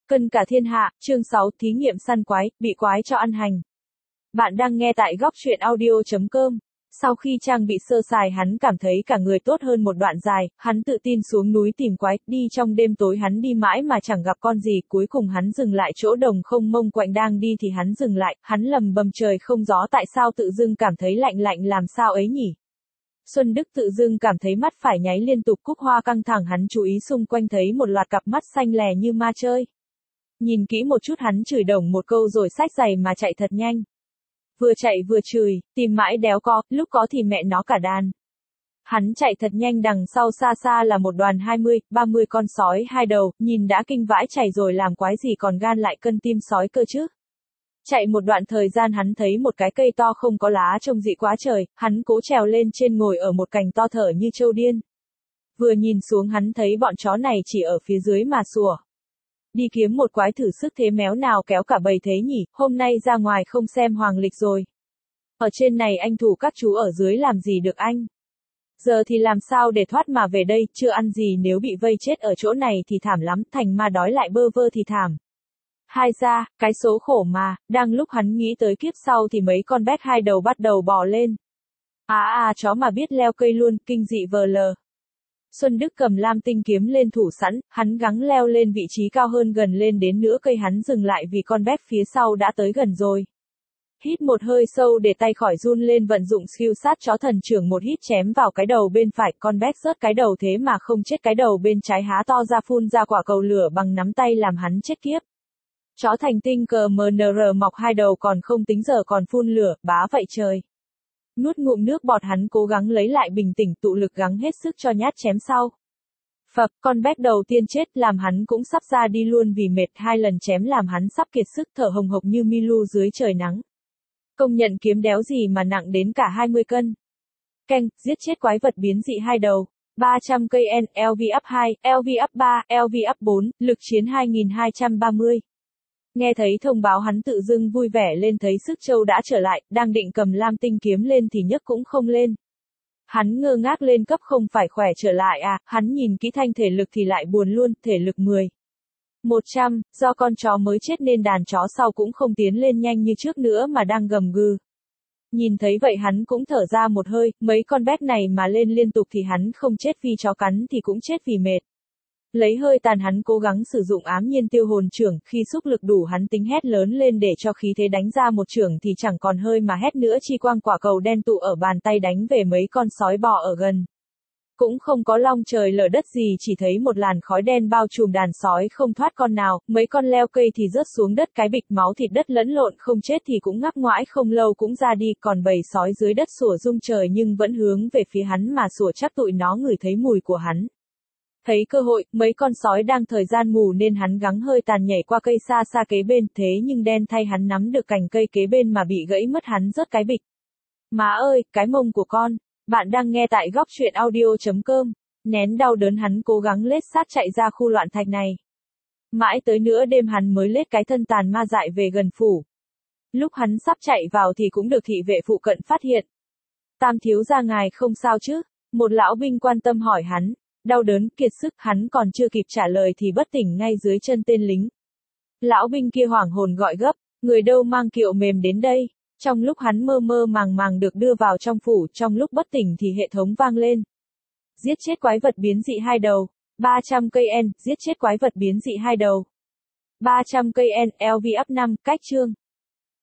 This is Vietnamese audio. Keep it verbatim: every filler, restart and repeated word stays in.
Cân cả thiên hạ, chương sáu, thí nghiệm săn quái, bị quái cho ăn hành. Bạn đang nghe tại góc truyện audio chấm com. Sau khi trang bị sơ sài hắn cảm thấy cả người tốt hơn một đoạn dài, hắn tự tin xuống núi tìm quái, đi trong đêm tối hắn đi mãi mà chẳng gặp con gì, cuối cùng hắn dừng lại chỗ đồng không mông quạnh đang đi thì hắn dừng lại, hắn lầm bầm trời không gió tại sao tự dưng cảm thấy lạnh lạnh làm sao ấy nhỉ. Xuân Đức tự dưng cảm thấy mắt phải nháy liên tục cúc hoa căng thẳng hắn chú ý xung quanh thấy một loạt cặp mắt xanh lè như ma chơi. Nhìn kỹ một chút hắn chửi đồng một câu rồi xách giày mà chạy thật nhanh. Vừa chạy vừa chửi, tìm mãi đéo có, lúc có thì mẹ nó cả đàn. Hắn chạy thật nhanh đằng sau xa xa là một đoàn hai mươi, ba mươi con sói hai đầu, nhìn đã kinh vãi chảy rồi làm quái gì còn gan lại cân tim sói cơ chứ. Chạy một đoạn thời gian hắn thấy một cái cây to không có lá trông dị quá trời, hắn cố trèo lên trên ngồi ở một cành to thở như trâu điên. Vừa nhìn xuống hắn thấy bọn chó này chỉ ở phía dưới mà sủa. Đi kiếm một quái thử sức thế méo nào kéo cả bầy thế nhỉ, hôm nay ra ngoài không xem hoàng lịch rồi. Ở trên này anh thủ các chú ở dưới làm gì được anh. Giờ thì làm sao để thoát mà về đây, chưa ăn gì nếu bị vây chết ở chỗ này thì thảm lắm, thành ma đói lại bơ vơ thì thảm. Hai ra, cái số khổ mà, đang lúc hắn nghĩ tới kiếp sau thì mấy con bét hai đầu bắt đầu bò lên. À à chó mà biết leo cây luôn, kinh dị vờ lờ. Xuân Đức cầm lam tinh kiếm lên thủ sẵn, hắn gắng leo lên vị trí cao hơn gần lên đến nửa cây hắn dừng lại vì con bét phía sau đã tới gần rồi. Hít một hơi sâu để tay khỏi run lên vận dụng skill sát chó thần trưởng một hít chém vào cái đầu bên phải, con bét rớt cái đầu thế mà không chết cái đầu bên trái há to ra phun ra quả cầu lửa bằng nắm tay làm hắn chết kiếp. Chó thành tinh cờ em en rờ mọc hai đầu còn không tính giờ còn phun lửa, bá vậy trời. Nuốt ngụm nước bọt hắn cố gắng lấy lại bình tĩnh tụ lực gắng hết sức cho nhát chém sau. Phập, con bét đầu tiên chết làm hắn cũng sắp ra đi luôn vì mệt hai lần chém làm hắn sắp kiệt sức thở hồng hộc như Milu dưới trời nắng. Công nhận kiếm đéo gì mà nặng đến cả hai mươi cân. Keng, giết chết quái vật biến dị hai đầu. ba trăm cây N, L V up hai, L V up ba, L V up bốn, lực chiến hai nghìn hai trăm ba mươi. Nghe thấy thông báo hắn tự dưng vui vẻ lên thấy sức châu đã trở lại, đang định cầm lam tinh kiếm lên thì nhấc cũng không lên. Hắn ngơ ngác lên cấp không phải khỏe trở lại à, hắn nhìn kỹ thanh thể lực thì lại buồn luôn, thể lực mười. một trăm, do con chó mới chết nên đàn chó sau cũng không tiến lên nhanh như trước nữa mà đang gầm gừ. Nhìn thấy vậy hắn cũng thở ra một hơi, mấy con bét này mà lên liên tục thì hắn không chết vì chó cắn thì cũng chết vì mệt. Lấy hơi tàn hắn cố gắng sử dụng ám nhiên tiêu hồn trưởng, khi xúc lực đủ hắn tính hét lớn lên để cho khí thế đánh ra một trưởng thì chẳng còn hơi mà hét nữa chi quang quả cầu đen tụ ở bàn tay đánh về mấy con sói bò ở gần. Cũng không có long trời lở đất gì chỉ thấy một làn khói đen bao trùm đàn sói không thoát con nào, mấy con leo cây thì rớt xuống đất cái bịch máu thịt đất lẫn lộn không chết thì cũng ngắp ngoãi không lâu cũng ra đi còn bầy sói dưới đất sủa rung trời nhưng vẫn hướng về phía hắn mà sủa chắc tụi nó ngửi thấy mùi của hắn. Thấy cơ hội, mấy con sói đang thời gian ngủ nên hắn gắng hơi tàn nhảy qua cây xa xa kế bên thế nhưng đen thay hắn nắm được cành cây kế bên mà bị gãy mất hắn rớt cái bịch. Má ơi, cái mông của con. Bạn đang nghe tại góc truyện audio chấm com. Nén đau đớn hắn cố gắng lết sát chạy ra khu loạn thạch này. Mãi tới nửa đêm hắn mới lết cái thân tàn ma dại về gần phủ. Lúc hắn sắp chạy vào thì cũng được thị vệ phụ cận phát hiện. Tam thiếu gia ngài không sao chứ? Một lão binh quan tâm hỏi hắn. Đau đớn, kiệt sức, hắn còn chưa kịp trả lời thì bất tỉnh ngay dưới chân tên lính. Lão binh kia hoảng hồn gọi gấp, người đâu mang kiệu mềm đến đây. Trong lúc hắn mơ mơ màng màng được đưa vào trong phủ, trong lúc bất tỉnh thì hệ thống vang lên. Giết chết quái vật biến dị hai đầu. ba trăm cây N, giết chết quái vật biến dị hai đầu. ba trăm cây N, L V up năm, cách chương.